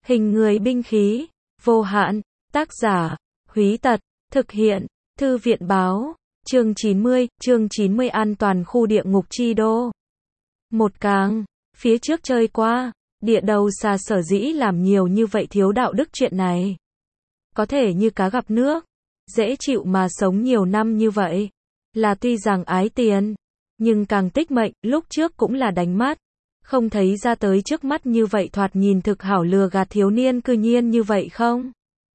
Hình người binh khí, vô hạn, tác giả, Húy Tật, thực hiện, Thư viện báo, chương 90 an toàn khu địa ngục chi đô. Một càng, phía trước chơi qua, địa đầu xà sở dĩ làm nhiều như vậy thiếu đạo đức chuyện này. Có thể như cá gặp nước, dễ chịu mà sống nhiều năm như vậy, là tuy rằng ái tiền, nhưng càng tích mệnh, lúc trước cũng là đánh mắt. Không thấy ra tới trước mắt như vậy thoạt nhìn thực hảo lừa gạt thiếu niên cư nhiên như vậy không?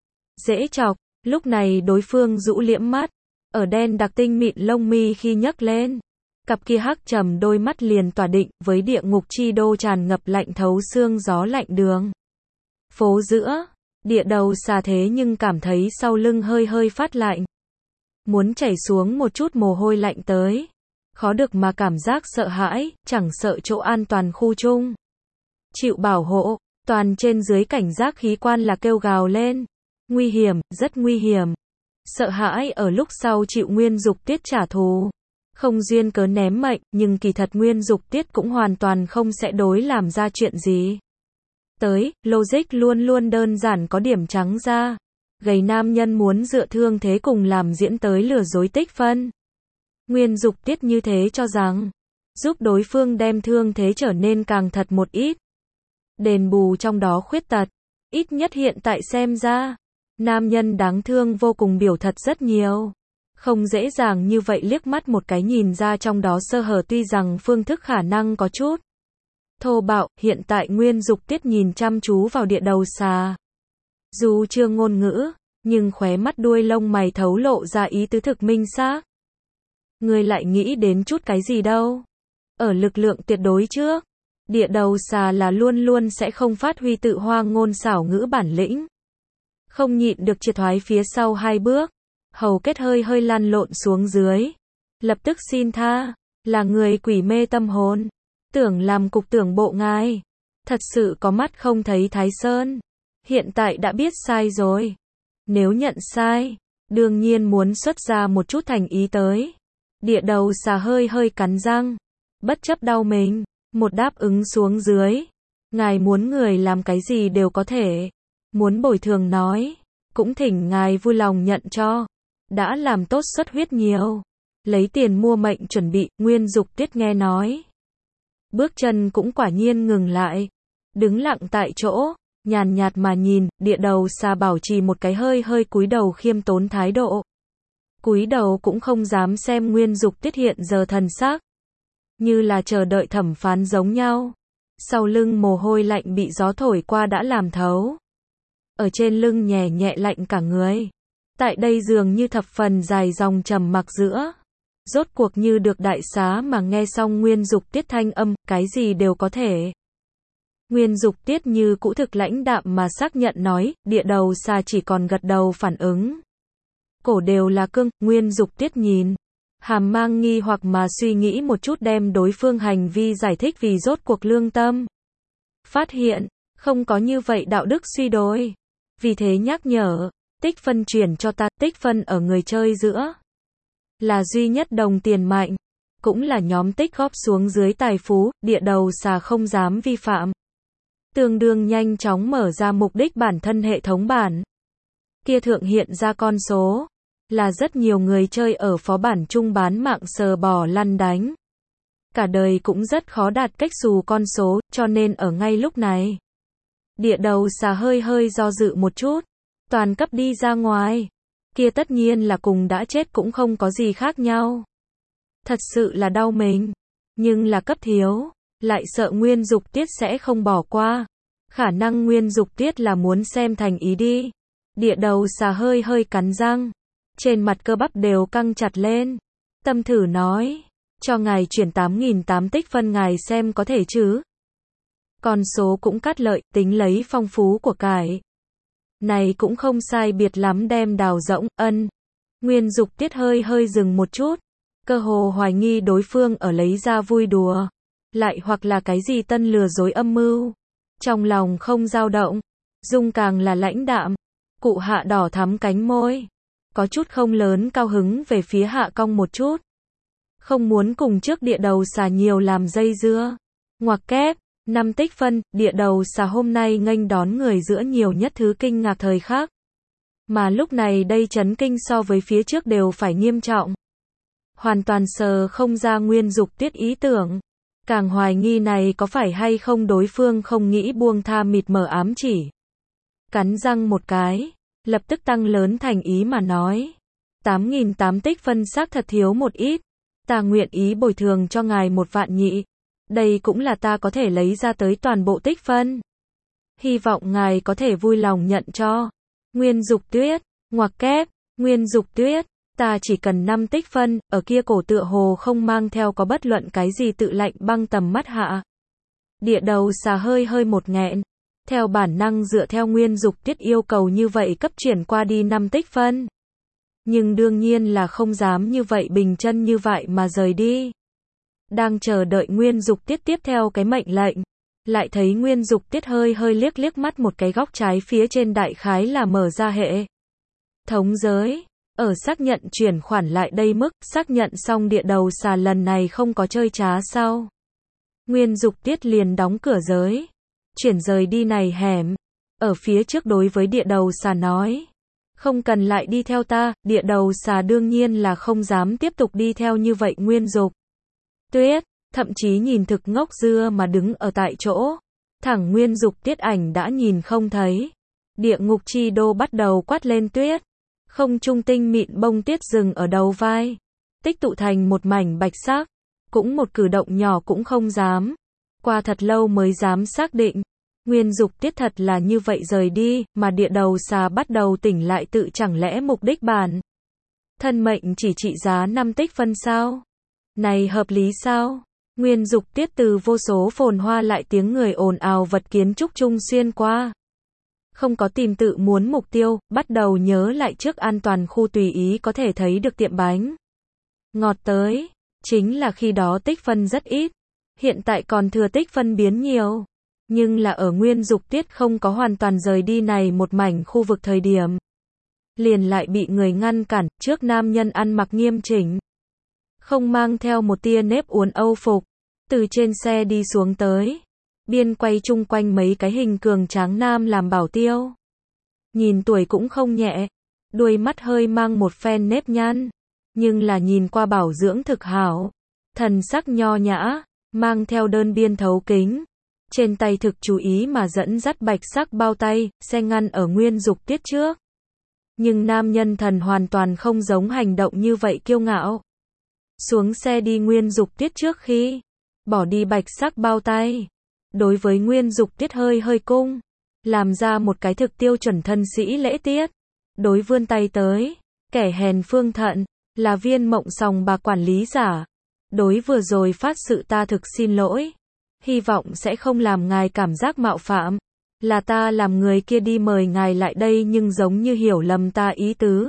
Dễ chọc, lúc này đối phương rũ liễm mắt, ở đen đặc tinh mịn lông mi khi nhấc lên. Cặp kia hắc trầm đôi mắt liền tỏa định với địa ngục chi đô tràn ngập lạnh thấu xương gió lạnh đường. Phố giữa, địa đầu xà thế nhưng cảm thấy sau lưng hơi hơi phát lạnh. Muốn chảy xuống một chút mồ hôi lạnh tới. Khó được mà cảm giác sợ hãi, chẳng sợ chỗ an toàn khu chung. Chịu bảo hộ, toàn trên dưới cảnh giác khí quan là kêu gào lên. Nguy hiểm, rất nguy hiểm. Sợ hãi ở lúc sau chịu Nguyên Dục Tiết trả thù. Không duyên cớ ném mệnh, nhưng kỳ thật Nguyên Dục Tiết cũng hoàn toàn không sẽ đối làm ra chuyện gì. Tới, logic luôn luôn đơn giản có điểm trắng ra. Gầy nam nhân muốn dựa thương thế cùng làm diễn tới lừa dối Tích Phân. Nguyên Dục Tiết như thế cho rằng, giúp đối phương đem thương thế trở nên càng thật một ít. Đền bù trong đó khuyết tật, ít nhất hiện tại xem ra, nam nhân đáng thương vô cùng biểu thật rất nhiều. Không dễ dàng như vậy liếc mắt một cái nhìn ra trong đó sơ hở tuy rằng phương thức khả năng có chút thô bạo, hiện tại Nguyên Dục Tiết nhìn chăm chú vào địa đầu xà. Dù chưa ngôn ngữ, nhưng khóe mắt đuôi lông mày thấu lộ ra ý tứ thực minh xác. Người lại nghĩ đến chút cái gì đâu. Ở lực lượng tuyệt đối trước, địa đầu xà là luôn luôn sẽ không phát huy tự hoa ngôn xảo ngữ bản lĩnh. Không nhịn được triệt thoái phía sau hai bước, hầu kết hơi hơi lăn lộn xuống dưới. Lập tức xin tha, là người quỷ mê tâm hồn. Tưởng làm cục tưởng bộ ngài. Thật sự có mắt không thấy Thái Sơn. Hiện tại đã biết sai rồi. Nếu nhận sai, đương nhiên muốn xuất ra một chút thành ý tới. Địa đầu xà hơi hơi cắn răng, bất chấp đau mình, một đáp ứng xuống dưới. Ngài muốn người làm cái gì đều có thể. Muốn bồi thường nói, cũng thỉnh ngài vui lòng nhận cho. Đã làm tốt xuất huyết nhiều. Lấy tiền mua mệnh chuẩn bị, Nguyên Dục Tiết nghe nói. Bước chân cũng quả nhiên ngừng lại. Đứng lặng tại chỗ, nhàn nhạt mà nhìn, địa đầu xà bảo trì một cái hơi hơi cúi đầu khiêm tốn thái độ. Cúi đầu cũng không dám xem Nguyên Dục Tiết hiện giờ thần sắc. Như là chờ đợi thẩm phán giống nhau. Sau lưng mồ hôi lạnh bị gió thổi qua đã làm thấu. Ở trên lưng nhẹ nhẹ lạnh cả người. Tại đây dường như thập phần dài dòng trầm mặc giữa. Rốt cuộc như được đại xá mà nghe xong Nguyên Dục Tiết thanh âm, cái gì đều có thể. Nguyên Dục Tiết như cũ thực lãnh đạm mà xác nhận nói, địa đầu xà chỉ còn gật đầu phản ứng. Cổ đều là cương, Nguyên Dục Tiết nhìn. Hàm mang nghi hoặc mà suy nghĩ một chút đem đối phương hành vi giải thích vì rốt cuộc lương tâm. Phát hiện, không có như vậy đạo đức suy đồi. Vì thế nhắc nhở, Tích Phân chuyển cho ta, Tích Phân ở người chơi giữa. Là duy nhất đồng tiền mạnh. Cũng là nhóm tích góp xuống dưới tài phú, địa đầu xà không dám vi phạm. Tương đương nhanh chóng mở ra mục đích bản thân hệ thống bản. Kia thượng hiện ra con số. Là rất nhiều người chơi ở phó bản chung bán mạng sờ bò lăn đánh. Cả đời cũng rất khó đạt cách xù con số, cho nên ở ngay lúc này. Địa đầu xà hơi hơi do dự một chút. Toàn cấp đi ra ngoài. Kia tất nhiên là cùng đã chết cũng không có gì khác nhau. Thật sự là đau mình. Nhưng là cấp thiếu. Lại sợ Nguyên Dục Tiết sẽ không bỏ qua. Khả năng Nguyên Dục Tiết là muốn xem thành ý đi. Địa đầu xà hơi hơi cắn răng. Trên mặt cơ bắp đều căng chặt lên. Tâm thử nói. Cho ngài chuyển 8.800 tích phân ngài xem có thể chứ. Con số cũng cắt lợi, tính lấy phong phú của cải. Này cũng không sai biệt lắm đem đào rỗng, ân. Nguyên Dục Tiết hơi hơi dừng một chút. Cơ hồ hoài nghi đối phương ở lấy ra vui đùa. Lại hoặc là cái gì tân lừa dối âm mưu. Trong lòng không dao động. Dung càng là lãnh đạm. Cụ hạ đỏ thắm cánh môi. Có chút không lớn cao hứng về phía hạ cong một chút. Không muốn cùng trước địa đầu xà nhiều làm dây dưa. Ngoặc kép, 5 tích phân, địa đầu xà hôm nay nghênh đón người giữa nhiều nhất thứ kinh ngạc thời khắc. Mà lúc này đây chấn kinh so với phía trước đều phải nghiêm trọng. Hoàn toàn sờ không ra Nguyên Dục Tiết ý tưởng. Càng hoài nghi này có phải hay không đối phương không nghĩ buông tha mịt mờ ám chỉ. Cắn răng một cái, lập tức tăng lớn thành ý mà nói. 8.800 tích phân xác thật thiếu một ít. Ta nguyện ý bồi thường cho ngài 1 vạn nhị. Đây cũng là ta có thể lấy ra tới toàn bộ tích phân. Hy vọng ngài có thể vui lòng nhận cho. Nguyên Dục Tuyết, ngoặc kép, Nguyên Dục Tuyết, ta chỉ cần 5 tích phân, ở kia cổ tựa hồ không mang theo có bất luận cái gì tự lạnh băng tầm mắt hạ. Địa đầu xà hơi một nghẹn, theo bản năng dựa theo Nguyên Dục Tiết yêu cầu như vậy cấp chuyển qua đi 5 tích phân. Nhưng đương nhiên là không dám như vậy bình chân như vậy mà rời đi. Đang chờ đợi Nguyên Dục Tiết tiếp theo cái mệnh lệnh. Lại thấy Nguyên Dục Tiết hơi liếc mắt một cái góc trái phía trên đại khái là mở ra hệ thống giới. Ở xác nhận chuyển khoản lại đây mức, xác nhận xong địa đầu xà lần này không có chơi trá sau. Nguyên Dục Tiết liền đóng cửa giới. Chuyển rời đi này hẻm. Ở phía trước đối với địa đầu xà nói. Không cần lại đi theo ta, địa đầu xà đương nhiên là không dám tiếp tục đi theo như vậy Nguyên Dục Tuyết. Thậm chí nhìn thực ngốc dưa mà đứng ở tại chỗ. Thẳng Nguyên Dục Tiết ảnh đã nhìn không thấy. Địa ngục chi đô bắt đầu quát lên tuyết. Không trung tinh mịn bông tuyết dừng ở đầu vai. Tích tụ thành một mảnh bạch sắc. Cũng một cử động nhỏ cũng không dám. Qua thật lâu mới dám xác định. Nguyên Dục Tiết thật là như vậy rời đi, mà địa đầu xà bắt đầu tỉnh lại tự chẳng lẽ mục đích bản. Thân mệnh chỉ trị giá 5 tích phân sao? Này hợp lý sao? Nguyên Dục Tiết từ vô số phồn hoa lại tiếng người ồn ào vật kiến trúc chung xuyên qua. Không có tìm tự muốn mục tiêu, bắt đầu nhớ lại trước an toàn khu tùy ý có thể thấy được tiệm bánh ngọt tới. Chính là khi đó tích phân rất ít. Hiện tại còn thừa tích phân biến nhiều. Nhưng là ở Nguyên Dục Tiết không có hoàn toàn rời đi này một mảnh khu vực thời điểm. Liền lại bị người ngăn cản, trước nam nhân ăn mặc nghiêm chỉnh. Không mang theo một tia nếp uốn âu phục. Từ trên xe đi xuống tới. Biên quay chung quanh mấy cái hình cường tráng nam làm bảo tiêu. Nhìn tuổi cũng không nhẹ. Đuôi mắt hơi mang một phen nếp nhăn. Nhưng là nhìn qua bảo dưỡng thực hảo. Thần sắc nho nhã. Mang theo đơn biên thấu kính. Trên tay thực chú ý mà dẫn dắt bạch sắc bao tay, xe ngăn ở Nguyên Dục Tiết trước. Nhưng nam nhân thần hoàn toàn không giống hành động như vậy kiêu ngạo. Xuống xe đi Nguyên Dục Tiết trước khi bỏ đi bạch sắc bao tay. Đối với Nguyên Dục Tiết hơi cung. Làm ra một cái thực tiêu chuẩn thân sĩ lễ tiết. Đối vươn tay tới. Kẻ hèn phương thận. Là Viên Mộng Sòng bà quản lý giả. Đối vừa rồi phát sự ta thực xin lỗi. Hy vọng sẽ không làm ngài cảm giác mạo phạm. Là ta làm người kia đi mời ngài lại đây nhưng giống như hiểu lầm ta ý tứ.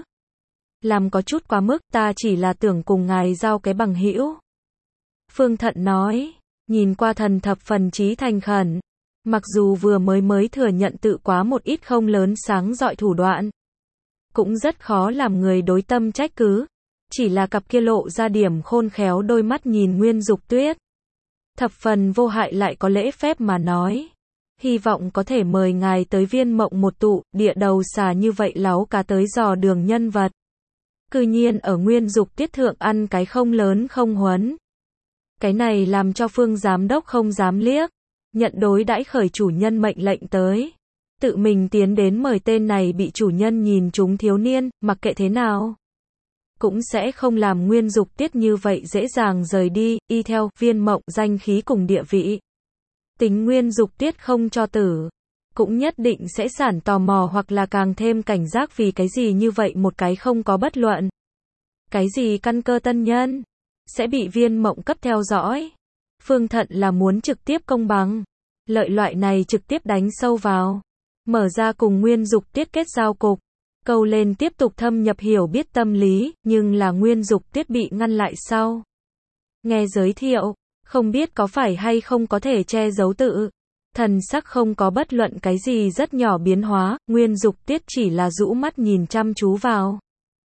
Làm có chút quá mức, ta chỉ là tưởng cùng ngài giao cái bằng hữu. Phương Thận nói, nhìn qua thần thập phần chí thành khẩn. Mặc dù vừa mới thừa nhận tự quá một ít không lớn sáng dọi thủ đoạn. Cũng rất khó làm người đối tâm trách cứ. Chỉ là cặp kia lộ ra điểm khôn khéo đôi mắt nhìn Nguyên Dục Tuyết. Thập phần vô hại lại có lễ phép mà nói. Hy vọng có thể mời ngài tới Viên Mộng một tụ, địa đầu xà như vậy láu cá tới dò đường nhân vật. Cư nhiên ở Nguyên Dục Tiết thượng ăn cái không lớn không huấn. Cái này làm cho Phương giám đốc không dám liếc. Nhận đối đãi khởi chủ nhân mệnh lệnh tới. Tự mình tiến đến mời tên này bị chủ nhân nhìn trúng thiếu niên, mặc kệ thế nào. Cũng sẽ không làm Nguyên Dục Tiết như vậy dễ dàng rời đi, y theo Viên Mộng danh khí cùng địa vị. Tính Nguyên Dục Tiết không cho tử. Cũng nhất định sẽ sản tò mò hoặc là càng thêm cảnh giác vì cái gì như vậy một cái không có bất luận. Cái gì căn cơ tân nhân. Sẽ bị Viên Mộng cấp theo dõi. Phương Thận là muốn trực tiếp công bằng. Lợi loại này trực tiếp đánh sâu vào. Mở ra cùng Nguyên Dục Tiết kết giao cục. Câu lên tiếp tục thâm nhập hiểu biết tâm lý, nhưng là Nguyên Dục Tiết bị ngăn lại sau. Nghe giới thiệu, không biết có phải hay không có thể che giấu tự. Thần sắc không có bất luận cái gì rất nhỏ biến hóa, Nguyên Dục Tiết chỉ là rũ mắt nhìn chăm chú vào.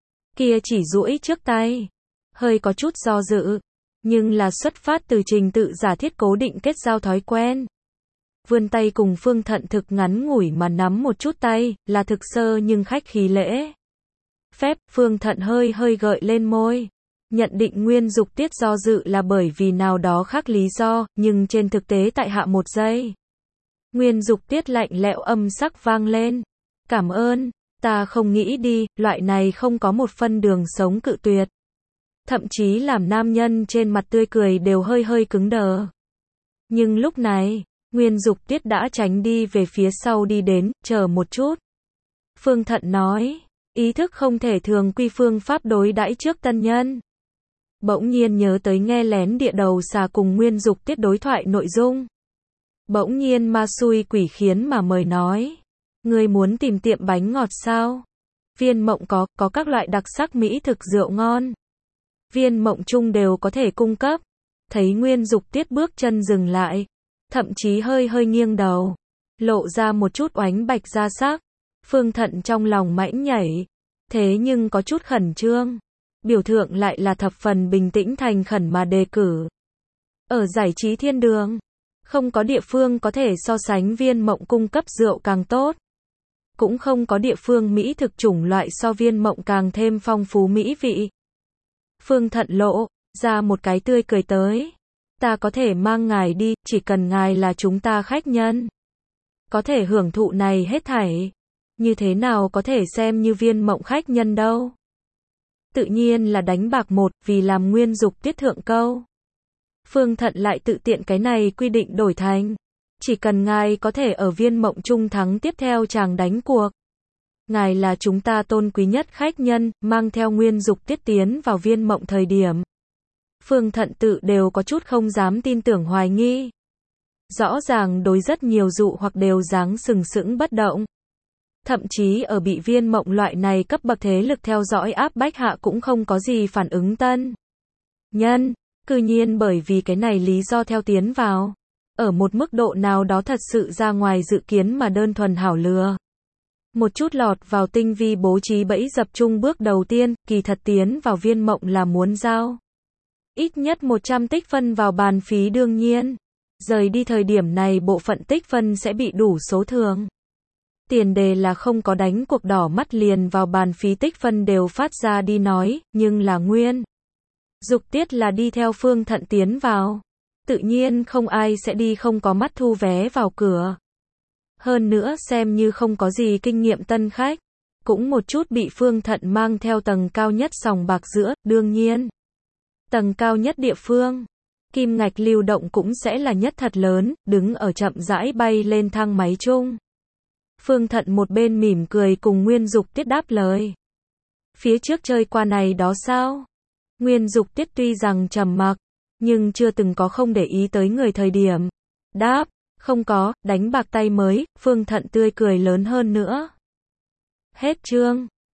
Kia chỉ duỗi trước tay. Hơi có chút do dự. Nhưng là xuất phát từ trình tự giả thiết cố định kết giao thói quen. vươn tay cùng Phương Thận thực ngắn ngủi mà nắm một chút tay, là thực sơ nhưng khách khí lễ phép. Phương Thận hơi hơi gợi lên môi. Nhận định Nguyên Dục Tiết do dự là bởi vì nào đó khác lý do, nhưng trên thực tế tại hạ một giây. Nguyên Dục Tiết lạnh lẽo âm sắc vang lên. Cảm ơn, ta không nghĩ đi, loại này không có một phân đường sống cự tuyệt. Thậm chí làm nam nhân trên mặt tươi cười đều hơi hơi cứng đờ. Nhưng lúc này, Nguyên Dục Tiết đã tránh đi về phía sau đi đến, chờ một chút. Phương Thận nói, ý thức không thể thường quy phương pháp đối đãi trước tân nhân. Bỗng nhiên nhớ tới nghe lén địa đầu xà cùng Nguyên Dục Tiết đối thoại nội dung. Bỗng nhiên ma xui quỷ khiến mà mời nói. Ngươi muốn tìm tiệm bánh ngọt sao? Viên Mộng có các loại đặc sắc mỹ thực rượu ngon. Viên Mộng chung đều có thể cung cấp. Thấy Nguyên Dục Tiết bước chân dừng lại. Thậm chí hơi hơi nghiêng đầu. Lộ ra một chút oánh bạch da sắc. Phương Thận trong lòng mãnh nhảy. Thế nhưng có chút khẩn trương. Biểu tượng lại là thập phần bình tĩnh thành khẩn mà đề cử. Ở giải trí thiên đường, không có địa phương có thể so sánh Viên Mộng cung cấp rượu càng tốt. Cũng không có địa phương mỹ thực chủng loại so Viên Mộng càng thêm phong phú mỹ vị. Phương Thận lộ ra một cái tươi cười tới. Ta có thể mang ngài đi, chỉ cần ngài là chúng ta khách nhân. Có thể hưởng thụ này hết thảy. Như thế nào có thể xem như Viên Mộng khách nhân đâu. Tự nhiên là đánh bạc một, vì làm Nguyên Dục Tiết thượng câu. Phương Thận lại tự tiện cái này quy định đổi thành. Chỉ cần ngài có thể ở Viên Mộng chung thắng tiếp theo chàng đánh cuộc. Ngài là chúng ta tôn quý nhất khách nhân, mang theo Nguyên Dục Tiết tiến vào Viên Mộng thời điểm. Phương Thận tự đều có chút không dám tin tưởng hoài nghi. Rõ ràng đối rất nhiều dụ hoặc đều dáng sừng sững bất động. Thậm chí ở bị Viên Mộng loại này cấp bậc thế lực theo dõi áp bách hạ cũng không có gì phản ứng tân nhân, cư nhiên bởi vì cái này lý do theo tiến vào. Ở một mức độ nào đó thật sự ra ngoài dự kiến mà đơn thuần hảo lừa. Một chút lọt vào tinh vi bố trí bẫy dập chung bước đầu tiên, kỳ thật tiến vào Viên Mộng là muốn giao ít nhất 100 tích phân vào bàn phí đương nhiên. Rời đi thời điểm này bộ phận tích phân sẽ bị đủ số thường. Tiền đề là không có đánh cuộc đỏ mắt liền vào bàn phí tích phân đều phát ra đi nói, nhưng là Nguyên Dục Tiết là đi theo Phương Thận tiến vào. Tự nhiên không ai sẽ đi không có mắt thu vé vào cửa. Hơn nữa xem như không có gì kinh nghiệm tân khách. Cũng một chút bị Phương Thận mang theo tầng cao nhất sòng bạc giữa, đương nhiên. Tầng cao nhất địa phương. Kim ngạch lưu động cũng sẽ là nhất thật lớn, đứng ở chậm rãi bay lên thang máy chung. Phương Thận một bên mỉm cười cùng Nguyên Dục Tiết đáp lời. Phía trước chơi qua này đó sao? Nguyên Dục Tiết tuy rằng trầm mặc, nhưng chưa từng có không để ý tới người thời điểm. Đáp, không có, đánh bạc tay mới, Phương Thận tươi cười lớn hơn nữa. Hết chương.